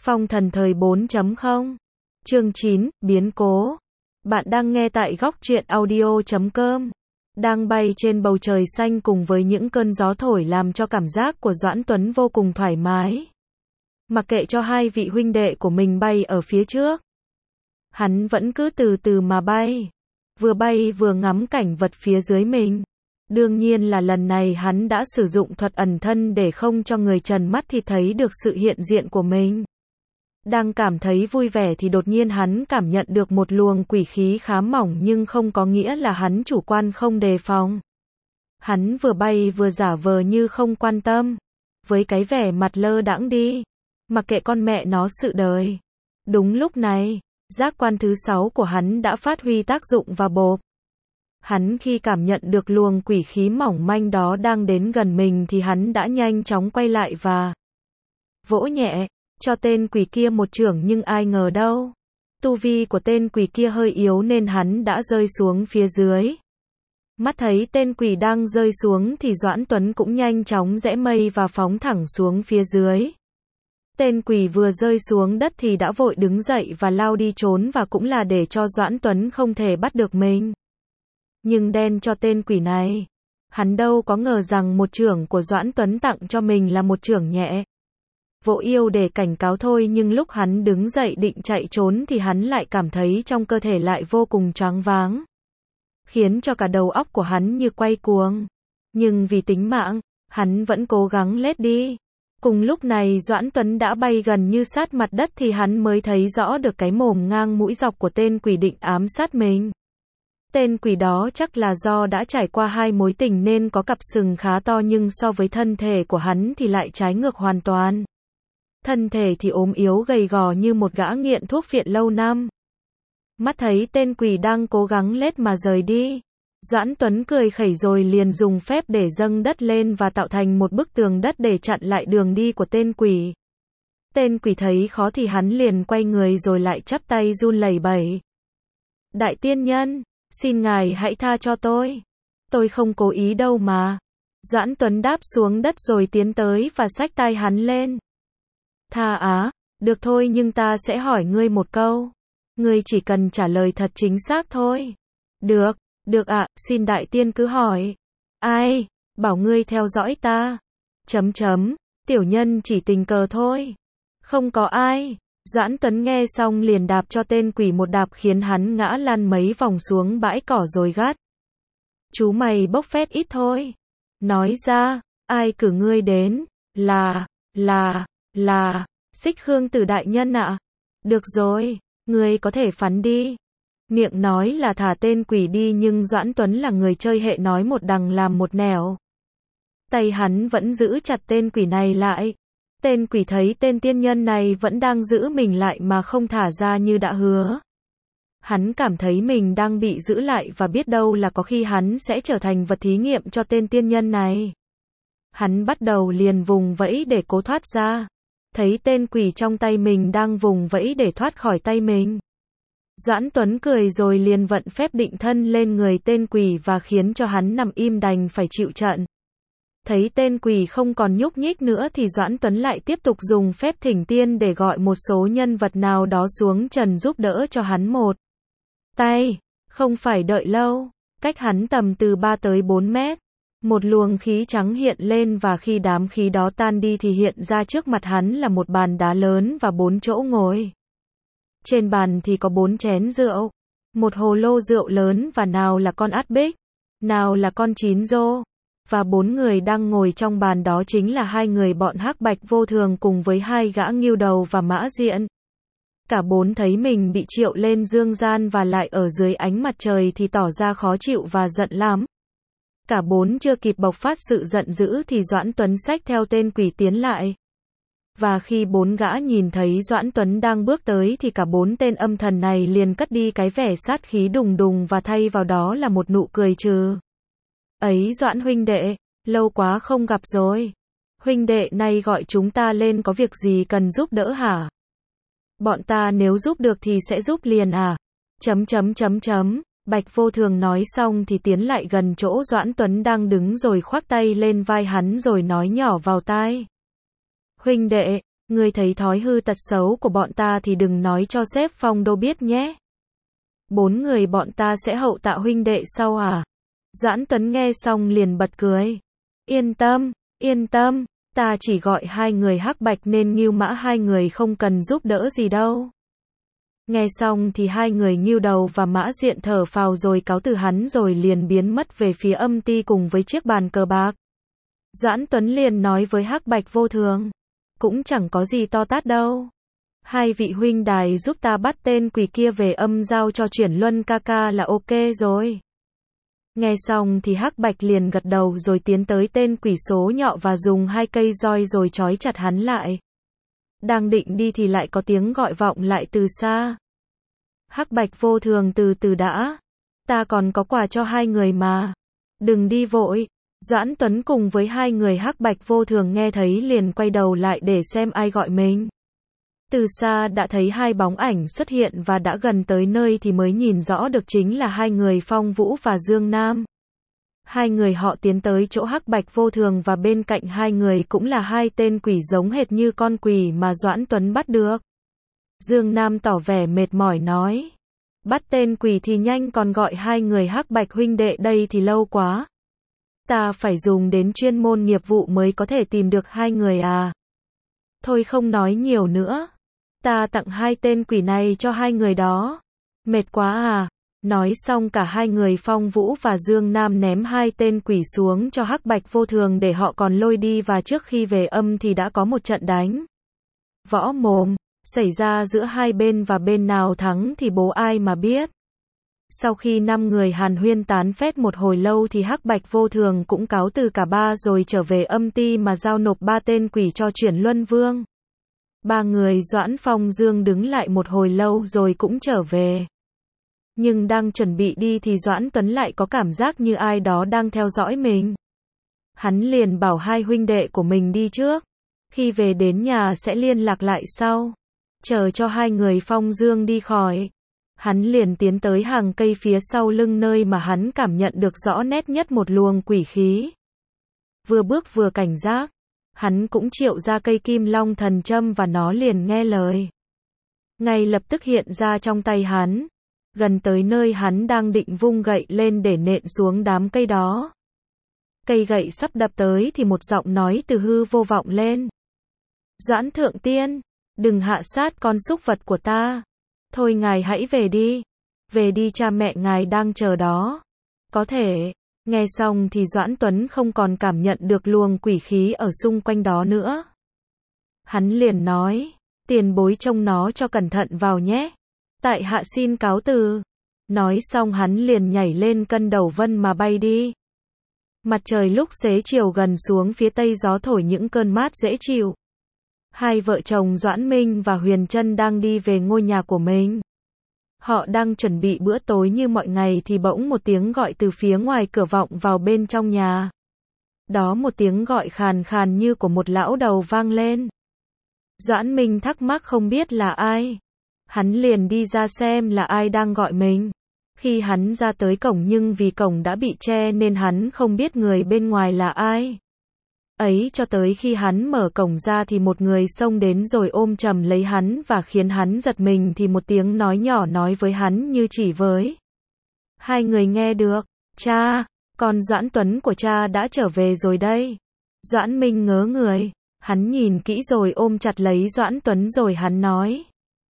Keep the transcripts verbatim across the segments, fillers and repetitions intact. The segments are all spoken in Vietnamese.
Phong thần thời bốn chấm không. Chương chín, biến cố. Bạn đang nghe tại góc truyện audio chấm com. Đang bay trên bầu trời xanh cùng với những cơn gió thổi làm cho cảm giác của Doãn Tuấn vô cùng thoải mái. Mặc kệ cho hai vị huynh đệ của mình bay ở phía trước, hắn vẫn cứ từ từ mà bay. Vừa bay vừa ngắm cảnh vật phía dưới mình. Đương nhiên là lần này hắn đã sử dụng thuật ẩn thân để không cho người trần mắt thì thấy được sự hiện diện của mình. Đang cảm thấy vui vẻ thì đột nhiên hắn cảm nhận được một luồng quỷ khí khá mỏng nhưng không có nghĩa là hắn chủ quan không đề phòng. Hắn vừa bay vừa giả vờ như không quan tâm. Với cái vẻ mặt lơ đãng đi. Mặc kệ con mẹ nó sự đời. Đúng lúc này, giác quan thứ sáu của hắn đã phát huy tác dụng và bộp. Hắn khi cảm nhận được luồng quỷ khí mỏng manh đó đang đến gần mình thì hắn đã nhanh chóng quay lại và vỗ nhẹ cho tên quỷ kia một chưởng, nhưng ai ngờ đâu. Tu vi của tên quỷ kia hơi yếu nên hắn đã rơi xuống phía dưới. Mắt thấy tên quỷ đang rơi xuống thì Doãn Tuấn cũng nhanh chóng giẽ mây và phóng thẳng xuống phía dưới. Tên quỷ vừa rơi xuống đất thì đã vội đứng dậy và lao đi trốn, và cũng là để cho Doãn Tuấn không thể bắt được mình. Nhưng đen cho tên quỷ này. Hắn đâu có ngờ rằng một chưởng của Doãn Tuấn tặng cho mình là một chưởng nhẹ. Vỗ yêu để cảnh cáo thôi, nhưng lúc hắn đứng dậy định chạy trốn thì hắn lại cảm thấy trong cơ thể lại vô cùng choáng váng. Khiến cho cả đầu óc của hắn như quay cuồng. Nhưng vì tính mạng, hắn vẫn cố gắng lết đi. Cùng lúc này Doãn Tuấn đã bay gần như sát mặt đất thì hắn mới thấy rõ được cái mồm ngang mũi dọc của tên quỷ định ám sát mình. Tên quỷ đó chắc là do đã trải qua hai mối tình nên có cặp sừng khá to, nhưng so với thân thể của hắn thì lại trái ngược hoàn toàn. Thân thể thì ốm yếu gầy gò như một gã nghiện thuốc viện lâu năm. Mắt thấy tên quỷ đang cố gắng lết mà rời đi, Doãn Tuấn cười khẩy rồi liền dùng phép để dâng đất lên và tạo thành một bức tường đất để chặn lại đường đi của tên quỷ. Tên quỷ thấy khó thì hắn liền quay người rồi lại chắp tay run lẩy bẩy. Đại tiên nhân, xin ngài hãy tha cho tôi. Tôi không cố ý đâu mà. Doãn Tuấn đáp xuống đất rồi tiến tới và xách tay hắn lên. Tha á, được thôi, nhưng ta sẽ hỏi ngươi một câu. Ngươi chỉ cần trả lời thật chính xác thôi. Được, được ạ, xin đại tiên cứ hỏi. Ai, bảo ngươi theo dõi ta. Chấm chấm, tiểu nhân chỉ tình cờ thôi. Không có ai. Doãn Tuấn nghe xong liền đạp cho tên quỷ một đạp khiến hắn ngã lăn mấy vòng xuống bãi cỏ rồi gắt. Chú mày bốc phét ít thôi. Nói ra, ai cử ngươi đến? Là, là, là, Xích Khương Tử đại nhân ạ. Được rồi, ngươi có thể phán đi. Miệng nói là thả tên quỷ đi, nhưng Doãn Tuấn là người chơi hệ nói một đằng làm một nẻo. Tay hắn vẫn giữ chặt tên quỷ này lại. Tên quỷ thấy tên tiên nhân này vẫn đang giữ mình lại mà không thả ra như đã hứa. Hắn cảm thấy mình đang bị giữ lại và biết đâu là có khi hắn sẽ trở thành vật thí nghiệm cho tên tiên nhân này. Hắn bắt đầu liền vùng vẫy để cố thoát ra. Thấy tên quỷ trong tay mình đang vùng vẫy để thoát khỏi tay mình. Doãn Tuấn cười rồi liền vận phép định thân lên người tên quỷ và khiến cho hắn nằm im đành phải chịu trận. Thấy tên quỷ không còn nhúc nhích nữa thì Doãn Tuấn lại tiếp tục dùng phép thỉnh tiên để gọi một số nhân vật nào đó xuống trần giúp đỡ cho hắn một tay. Không phải đợi lâu, cách hắn tầm từ ba tới bốn mét. Một luồng khí trắng hiện lên và khi đám khí đó tan đi thì hiện ra trước mặt hắn là một bàn đá lớn và bốn chỗ ngồi. Trên bàn thì có bốn chén rượu, một hồ lô rượu lớn và nào là con át bích, nào là con chín rô. Và bốn người đang ngồi trong bàn đó chính là hai người bọn Hắc Bạch Vô Thường cùng với hai gã Ngưu Đầu và Mã Diện. Cả bốn thấy mình bị triệu lên dương gian và lại ở dưới ánh mặt trời thì tỏ ra khó chịu và giận lắm. Cả bốn chưa kịp bộc phát sự giận dữ thì Doãn Tuấn xách theo tên quỷ tiến lại. Và khi bốn gã nhìn thấy Doãn Tuấn đang bước tới thì cả bốn tên âm thần này liền cất đi cái vẻ sát khí đùng đùng và thay vào đó là một nụ cười trừ. Ấy Doãn huynh đệ, lâu quá không gặp rồi. Huynh đệ nay gọi chúng ta lên có việc gì cần giúp đỡ hả? Bọn ta nếu giúp được thì sẽ giúp liền à? Chấm chấm chấm chấm. Bạch Vô Thường nói xong thì tiến lại gần chỗ Doãn Tuấn đang đứng rồi khoác tay lên vai hắn rồi nói nhỏ vào tai. Huynh đệ, Ngươi thấy thói hư tật xấu của bọn ta thì đừng nói cho sếp Phong Đô biết nhé. Bốn người bọn ta sẽ hậu tạ huynh đệ sau à? Doãn Tuấn nghe xong liền bật cười. Yên tâm, yên tâm, ta chỉ gọi hai người hắc bạch nên Ngưu Mã hai người không cần giúp đỡ gì đâu. Nghe xong thì hai người Ngưu Đầu và Mã Diện thở phào rồi cáo từ hắn rồi liền biến mất về phía âm ty cùng với chiếc bàn cờ bạc. Doãn Tuấn liền nói với hắc bạch vô thường. Cũng chẳng có gì to tát đâu. Hai vị huynh đài giúp ta bắt tên quỷ kia về âm giao cho Chuyển Luân ca ca là ok rồi. Nghe xong thì hắc bạch liền gật đầu rồi tiến tới tên quỷ số nhọ và dùng hai cây roi rồi trói chặt hắn lại. Đang định đi thì lại có tiếng gọi vọng lại từ xa. Hắc bạch vô thường từ từ đã. Ta còn có quà cho hai người mà. Đừng đi vội. Doãn Tuấn cùng với hai người hắc bạch vô thường nghe thấy liền quay đầu lại để xem ai gọi mình. Từ xa đã thấy hai bóng ảnh xuất hiện và đã gần tới nơi thì mới nhìn rõ được chính là hai người Phong Vũ và Dương Nam. Hai người họ tiến tới chỗ hắc bạch vô thường và bên cạnh hai người cũng là hai tên quỷ giống hệt như con quỷ mà Doãn Tuấn bắt được. Dương Nam tỏ vẻ mệt mỏi nói. Bắt tên quỷ thì nhanh còn gọi hai người hắc bạch huynh đệ đây thì lâu quá. Ta phải dùng đến chuyên môn nghiệp vụ mới có thể tìm được hai người à. Thôi không nói nhiều nữa. Ta tặng hai tên quỷ này cho hai người đó. Mệt quá à. Nói xong cả hai người Phong Vũ và Dương Nam ném hai tên quỷ xuống cho hắc bạch vô thường để họ còn lôi đi và trước khi về âm thì đã có một trận đánh. Võ mồm, xảy ra giữa hai bên và bên nào thắng thì bố ai mà biết. Sau khi năm người hàn huyên tán phét một hồi lâu thì hắc bạch vô thường cũng cáo từ cả ba rồi trở về âm ty mà giao nộp ba tên quỷ cho Chuyển Luân Vương. Ba người Doãn Phong Dương đứng lại một hồi lâu rồi cũng trở về. Nhưng đang chuẩn bị đi thì Doãn Tuấn lại có cảm giác như ai đó đang theo dõi mình. Hắn liền bảo hai huynh đệ của mình đi trước. Khi về đến nhà sẽ liên lạc lại sau. Chờ cho hai người Phong Dương đi khỏi. Hắn liền tiến tới hàng cây phía sau lưng nơi mà hắn cảm nhận được rõ nét nhất một luồng quỷ khí. Vừa bước vừa cảnh giác. Hắn cũng triệu ra cây kim long thần châm và nó liền nghe lời. Ngay lập tức hiện ra trong tay hắn. Gần tới nơi hắn đang định vung gậy lên để nện xuống đám cây đó. Cây gậy sắp đập tới thì một giọng nói từ hư vô vọng lên. Doãn Thượng Tiên, đừng hạ sát con súc vật của ta. Thôi ngài hãy về đi. Về đi, cha mẹ ngài đang chờ đó. Có thể. Nghe xong thì Doãn Tuấn không còn cảm nhận được luồng quỷ khí ở xung quanh đó nữa. Hắn liền nói, tiền bối trông nó cho cẩn thận vào nhé. Tại hạ xin cáo từ. Nói xong hắn liền nhảy lên cân đầu vân mà bay đi. Mặt trời lúc xế chiều gần xuống phía tây, gió thổi những cơn mát dễ chịu. Hai vợ chồng Doãn Minh và Huyền Trân đang đi về ngôi nhà của mình. Họ đang chuẩn bị bữa tối như mọi ngày thì bỗng một tiếng gọi từ phía ngoài cửa vọng vào bên trong nhà. Đó một tiếng gọi khàn khàn như của một lão đầu vang lên. Doãn Minh thắc mắc không biết là ai. Hắn liền đi ra xem là ai đang gọi mình. Khi hắn ra tới cổng nhưng vì cổng đã bị che nên hắn không biết người bên ngoài là ai. Ấy cho tới khi hắn mở cổng ra thì một người xông đến rồi ôm chầm lấy hắn và khiến hắn giật mình thì một tiếng nói nhỏ nói với hắn như chỉ với. Hai người nghe được. Cha, con Doãn Tuấn của cha đã trở về rồi đây. Doãn Minh ngớ người. Hắn nhìn kỹ rồi ôm chặt lấy Doãn Tuấn rồi hắn nói.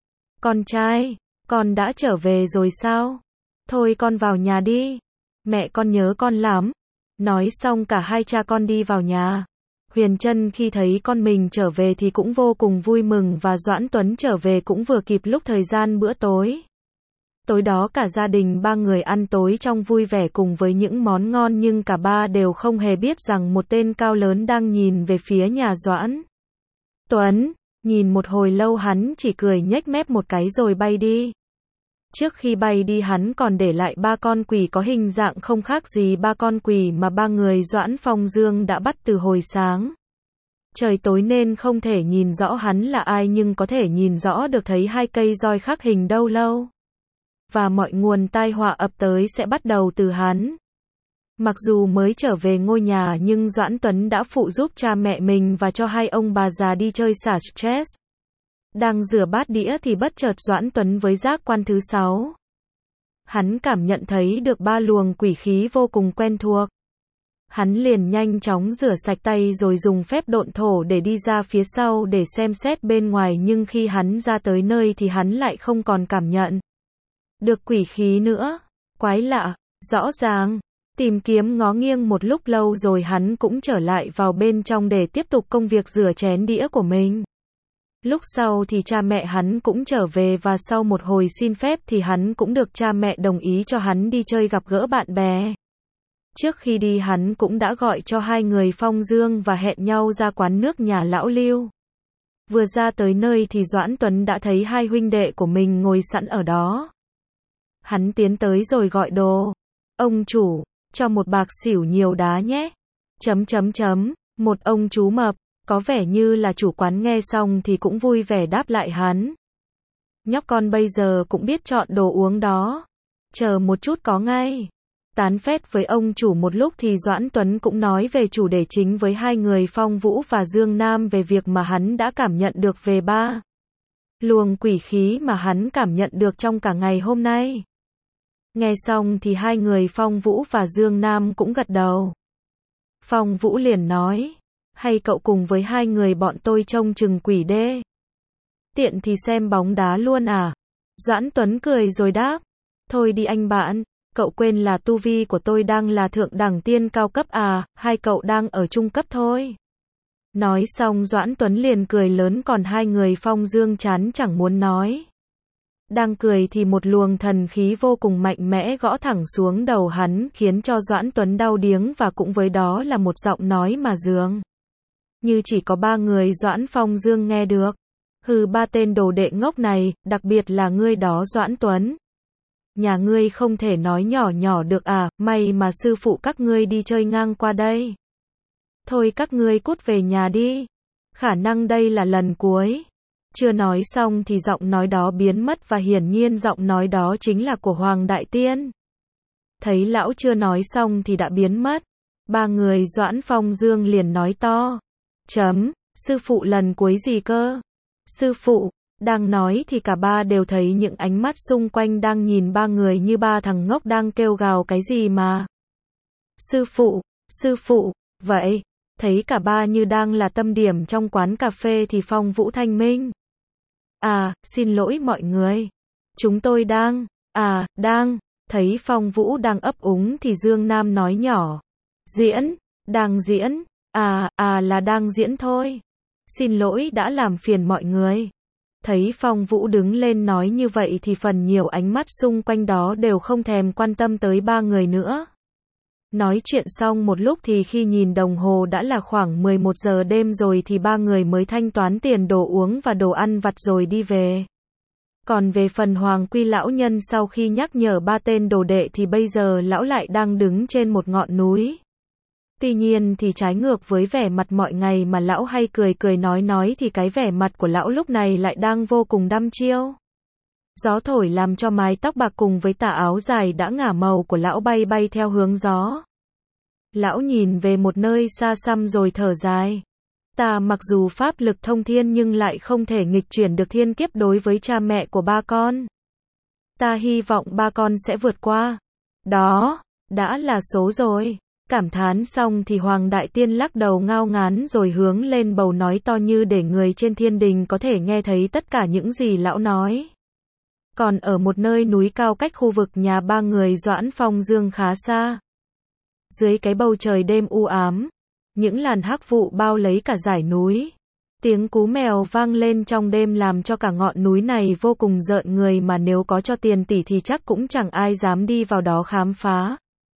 Con trai, con đã trở về rồi sao? Thôi con vào nhà đi. Mẹ con nhớ con lắm. Nói xong cả hai cha con đi vào nhà. Huyền Trân khi thấy con mình trở về thì cũng vô cùng vui mừng và Doãn Tuấn trở về cũng vừa kịp lúc thời gian bữa tối. Tối đó cả gia đình ba người ăn tối trong vui vẻ cùng với những món ngon nhưng cả ba đều không hề biết rằng một tên cao lớn đang nhìn về phía nhà Doãn Tuấn. Nhìn một hồi lâu hắn chỉ cười nhếch mép một cái rồi bay đi. Trước khi bay đi hắn còn để lại ba con quỷ có hình dạng không khác gì ba con quỷ mà ba người Doãn Phong Dương đã bắt từ hồi sáng. Trời tối nên không thể nhìn rõ hắn là ai nhưng có thể nhìn rõ được thấy hai cây roi khắc hình đâu lâu. Và mọi nguồn tai họa ập tới sẽ bắt đầu từ hắn. Mặc dù mới trở về ngôi nhà nhưng Doãn Tuấn đã phụ giúp cha mẹ mình và cho hai ông bà già đi chơi xả stress. Đang rửa bát đĩa thì bất chợt Doãn Tuấn với giác quan thứ sáu. Hắn cảm nhận thấy được ba luồng quỷ khí vô cùng quen thuộc. Hắn liền nhanh chóng rửa sạch tay rồi dùng phép độn thổ để đi ra phía sau để xem xét bên ngoài, nhưng khi hắn ra tới nơi thì hắn lại không còn cảm nhận được quỷ khí nữa. Quái lạ, rõ ràng. Tìm kiếm ngó nghiêng một lúc lâu rồi hắn cũng trở lại vào bên trong để tiếp tục công việc rửa chén đĩa của mình. Lúc sau thì cha mẹ hắn cũng trở về và sau một hồi xin phép thì hắn cũng được cha mẹ đồng ý cho hắn đi chơi gặp gỡ bạn bè. Trước khi đi hắn cũng đã gọi cho hai người Phong Dương và hẹn nhau ra quán nước nhà lão Lưu. Vừa ra tới nơi thì Doãn Tuấn đã thấy hai huynh đệ của mình ngồi sẵn ở đó. Hắn tiến tới rồi gọi đồ. Ông chủ, cho một bạc xỉu nhiều đá nhé. Chấm chấm chấm, một ông chú mập, có vẻ như là chủ quán nghe xong thì cũng vui vẻ đáp lại hắn. Nhóc con bây giờ cũng biết chọn đồ uống đó. Chờ một chút có ngay. Tán phét với ông chủ một lúc thì Doãn Tuấn cũng nói về chủ đề chính với hai người Phong Vũ và Dương Nam về việc mà hắn đã cảm nhận được về ba luồng quỷ khí mà hắn cảm nhận được trong cả ngày hôm nay. Nghe xong thì hai người Phong Vũ và Dương Nam cũng gật đầu. Phong Vũ liền nói, hay cậu cùng với hai người bọn tôi trông chừng quỷ đê. Tiện thì xem bóng đá luôn à? Doãn Tuấn cười rồi đáp, thôi đi anh bạn, cậu quên là tu vi của tôi đang là thượng đẳng tiên cao cấp à, hai cậu đang ở trung cấp thôi. Nói xong Doãn Tuấn liền cười lớn, còn hai người Phong Dương chán chẳng muốn nói. Đang cười thì một luồng thần khí vô cùng mạnh mẽ gõ thẳng xuống đầu hắn, khiến cho Doãn Tuấn đau điếng, và cũng với đó là một giọng nói mà dường như chỉ có ba người Doãn Phong Dương nghe được. Hừ, ba tên đồ đệ ngốc này, đặc biệt là ngươi đó Doãn Tuấn. Nhà ngươi không thể nói nhỏ nhỏ được à, may mà sư phụ các ngươi đi chơi ngang qua đây. Thôi các ngươi cút về nhà đi. Khả năng đây là lần cuối. Chưa nói xong thì giọng nói đó biến mất, và hiển nhiên giọng nói đó chính là của Hoàng Đại Tiên. Thấy lão chưa nói xong thì đã biến mất. Ba người Doãn Phong Dương liền nói to. Chấm, sư phụ lần cuối gì cơ? Sư phụ, đang nói thì cả ba đều thấy những ánh mắt xung quanh đang nhìn ba người như ba thằng ngốc đang kêu gào cái gì mà. Sư phụ, sư phụ, vậy, thấy cả ba như đang là tâm điểm trong quán cà phê thì Phong Vũ thanh minh. À, xin lỗi mọi người. Chúng tôi đang, à, đang, thấy Phong Vũ đang ấp úng thì Dương Nam nói nhỏ. Diễn, đang diễn, à, à là đang diễn thôi. Xin lỗi đã làm phiền mọi người. Thấy Phong Vũ đứng lên nói như vậy thì phần nhiều ánh mắt xung quanh đó đều không thèm quan tâm tới ba người nữa. Nói chuyện xong một lúc thì khi nhìn đồng hồ đã là khoảng mười một giờ đêm rồi thì ba người mới thanh toán tiền đồ uống và đồ ăn vặt rồi đi về. Còn về phần Hoàng Quy lão nhân, sau khi nhắc nhở ba tên đồ đệ thì bây giờ lão lại đang đứng trên một ngọn núi. Tuy nhiên thì trái ngược với vẻ mặt mọi ngày mà lão hay cười cười nói nói thì cái vẻ mặt của lão lúc này lại đang vô cùng đăm chiêu. Gió thổi làm cho mái tóc bạc cùng với tà áo dài đã ngả màu của lão bay bay theo hướng gió. Lão nhìn về một nơi xa xăm rồi thở dài. Ta mặc dù pháp lực thông thiên nhưng lại không thể nghịch chuyển được thiên kiếp đối với cha mẹ của ba con. Ta hy vọng ba con sẽ vượt qua. Đó, đã là số rồi. Cảm thán xong thì Hoàng Đại Tiên lắc đầu ngao ngán rồi hướng lên bầu nói to như để người trên thiên đình có thể nghe thấy tất cả những gì lão nói. Còn ở một nơi núi cao cách khu vực nhà ba người Doãn Phong Dương khá xa. Dưới cái bầu trời đêm u ám, những làn hắc vụ bao lấy cả dải núi. Tiếng cú mèo vang lên trong đêm làm cho cả ngọn núi này vô cùng rợn người, mà nếu có cho tiền tỷ thì chắc cũng chẳng ai dám đi vào đó khám phá.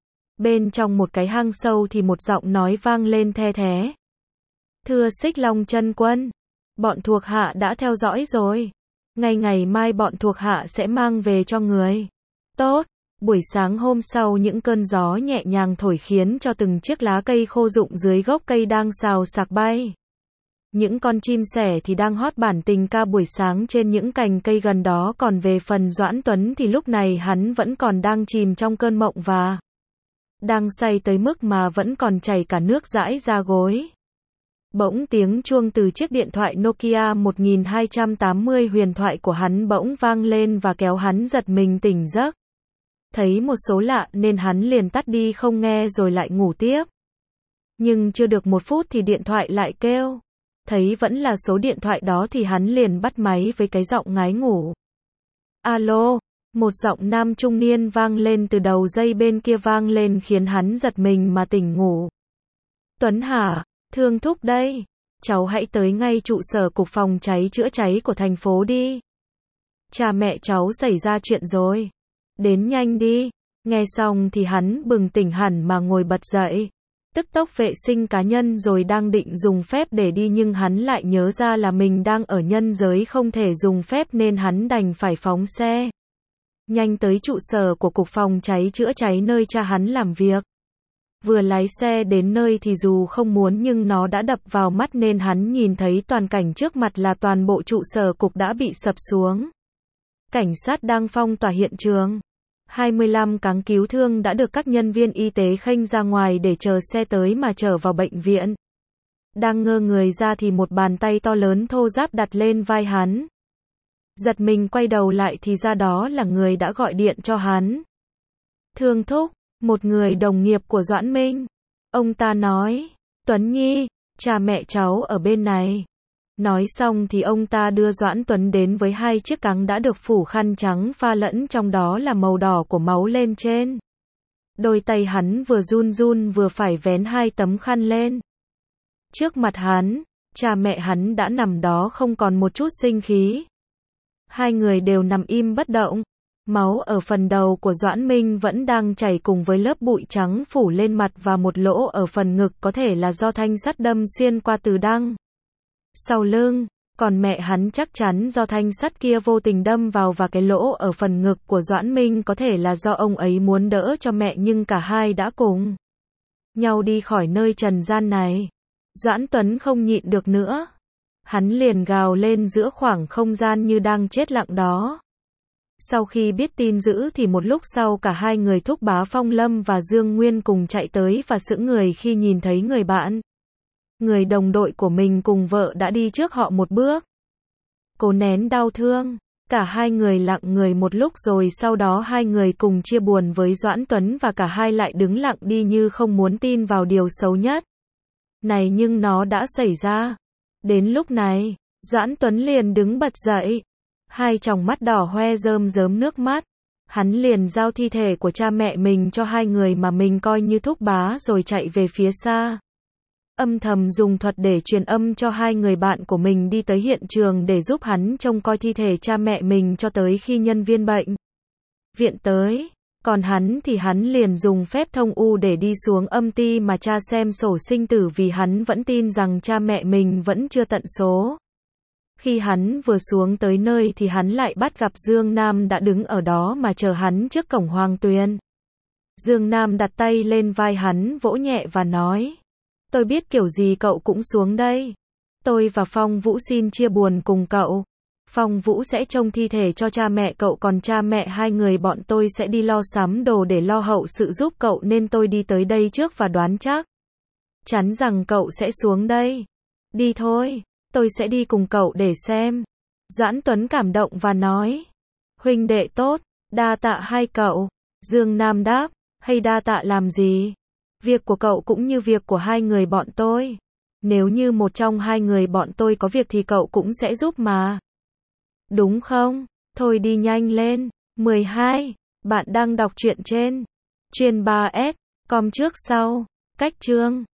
Bên trong một cái hang sâu thì một giọng nói vang lên the thé. Thưa Xích Long Chân Quân, bọn thuộc hạ đã theo dõi rồi. Ngày ngày mai bọn thuộc hạ sẽ mang về cho người. Tốt. Buổi sáng hôm sau những cơn gió nhẹ nhàng thổi khiến cho từng chiếc lá cây khô rụng dưới gốc cây đang xào xạc bay. Những con chim sẻ thì đang hót bản tình ca buổi sáng trên những cành cây gần đó, còn về phần Doãn Tuấn thì lúc này hắn vẫn còn đang chìm trong cơn mộng và đang say tới mức mà vẫn còn chảy cả nước dãi ra gối. Bỗng tiếng chuông từ chiếc điện thoại Nokia một nghìn hai trăm tám mươi huyền thoại của hắn bỗng vang lên và kéo hắn giật mình tỉnh giấc. Thấy một số lạ nên hắn liền tắt đi không nghe rồi lại ngủ tiếp. Nhưng chưa được một phút thì điện thoại lại kêu. Thấy vẫn là số điện thoại đó thì hắn liền bắt máy với cái giọng ngái ngủ. Alo, một giọng nam trung niên vang lên từ đầu dây bên kia vang lên khiến hắn giật mình mà tỉnh ngủ. Tuấn hả? Thương thúc đây. Cháu hãy tới ngay trụ sở cục phòng cháy chữa cháy của thành phố đi. Cha mẹ cháu xảy ra chuyện rồi. Đến nhanh đi. Nghe xong thì hắn bừng tỉnh hẳn mà ngồi bật dậy. Tức tốc vệ sinh cá nhân rồi đang định dùng phép để đi nhưng hắn lại nhớ ra là mình đang ở nhân giới không thể dùng phép nên hắn đành phải phóng xe. Nhanh tới trụ sở của cục phòng cháy chữa cháy nơi cha hắn làm việc. Vừa lái xe đến nơi thì dù không muốn nhưng nó đã đập vào mắt nên hắn nhìn thấy toàn cảnh trước mặt là toàn bộ trụ sở cục đã bị sập xuống. Cảnh sát đang phong tỏa hiện trường. hai mươi lăm cáng cứu thương đã được các nhân viên y tế khênh ra ngoài để chờ xe tới mà chở vào bệnh viện. Đang ngơ người ra thì một bàn tay to lớn thô ráp đặt lên vai hắn. Giật mình quay đầu lại thì ra đó là người đã gọi điện cho hắn. Thương thúc, một người đồng nghiệp của Doãn Minh. Ông ta nói, Tuấn Nhi, cha mẹ cháu ở bên này. Nói xong thì ông ta đưa Doãn Tuấn đến với hai chiếc cáng đã được phủ khăn trắng pha lẫn trong đó là màu đỏ của máu lên trên. Đôi tay hắn vừa run run vừa phải vén hai tấm khăn lên. Trước mặt hắn, cha mẹ hắn đã nằm đó không còn một chút sinh khí. Hai người đều nằm im bất động. Máu ở phần đầu của Doãn Minh vẫn đang chảy cùng với lớp bụi trắng phủ lên mặt và một lỗ ở phần ngực có thể là do thanh sắt đâm xuyên qua từ đăng. Sau lưng, còn mẹ hắn chắc chắn do thanh sắt kia vô tình đâm vào và cái lỗ ở phần ngực của Doãn Minh có thể là do ông ấy muốn đỡ cho mẹ nhưng cả hai đã cùng nhau đi khỏi nơi trần gian này. Doãn Tuấn không nhịn được nữa. Hắn liền gào lên giữa khoảng không gian như đang chết lặng đó. Sau khi biết tin dữ thì một lúc sau cả hai người thúc Bá Phong Lâm và Dương Nguyên cùng chạy tới và sững người khi nhìn thấy người bạn. Người đồng đội của mình cùng vợ đã đi trước họ một bước. Cố nén đau thương. Cả hai người lặng người một lúc rồi sau đó hai người cùng chia buồn với Doãn Tuấn và cả hai lại đứng lặng đi như không muốn tin vào điều xấu nhất. Này nhưng nó đã xảy ra. Đến lúc này, Doãn Tuấn liền đứng bật dậy. Hai tròng mắt đỏ hoe rơm rớm nước mắt. Hắn liền giao thi thể của cha mẹ mình cho hai người mà mình coi như thúc bá rồi chạy về phía xa. Âm thầm dùng thuật để truyền âm cho hai người bạn của mình đi tới hiện trường để giúp hắn trông coi thi thể cha mẹ mình cho tới khi nhân viên bệnh viện tới. Còn hắn thì hắn liền dùng phép thông u để đi xuống âm ty mà tra xem sổ sinh tử vì hắn vẫn tin rằng cha mẹ mình vẫn chưa tận số. Khi hắn vừa xuống tới nơi thì hắn lại bắt gặp Dương Nam đã đứng ở đó mà chờ hắn trước cổng Hoàng Tuyền. Dương Nam đặt tay lên vai hắn vỗ nhẹ và nói. Tôi biết kiểu gì cậu cũng xuống đây. Tôi và Phong Vũ xin chia buồn cùng cậu. Phong Vũ sẽ trông thi thể cho cha mẹ cậu còn cha mẹ hai người bọn tôi sẽ đi lo sắm đồ để lo hậu sự giúp cậu nên tôi đi tới đây trước và đoán chắc chắn rằng cậu sẽ xuống đây. Đi thôi, tôi sẽ đi cùng cậu để xem. Doãn Tuấn cảm động và nói. Huynh đệ tốt, đa tạ hai cậu. Dương Nam đáp, hay đa tạ làm gì? Việc của cậu cũng như việc của hai người bọn tôi. Nếu như một trong hai người bọn tôi có việc thì cậu cũng sẽ giúp mà. Đúng không? Thôi đi nhanh lên. mười hai. Bạn đang đọc truyện trên Chuyên ba S. Com trước sau. Cách chương.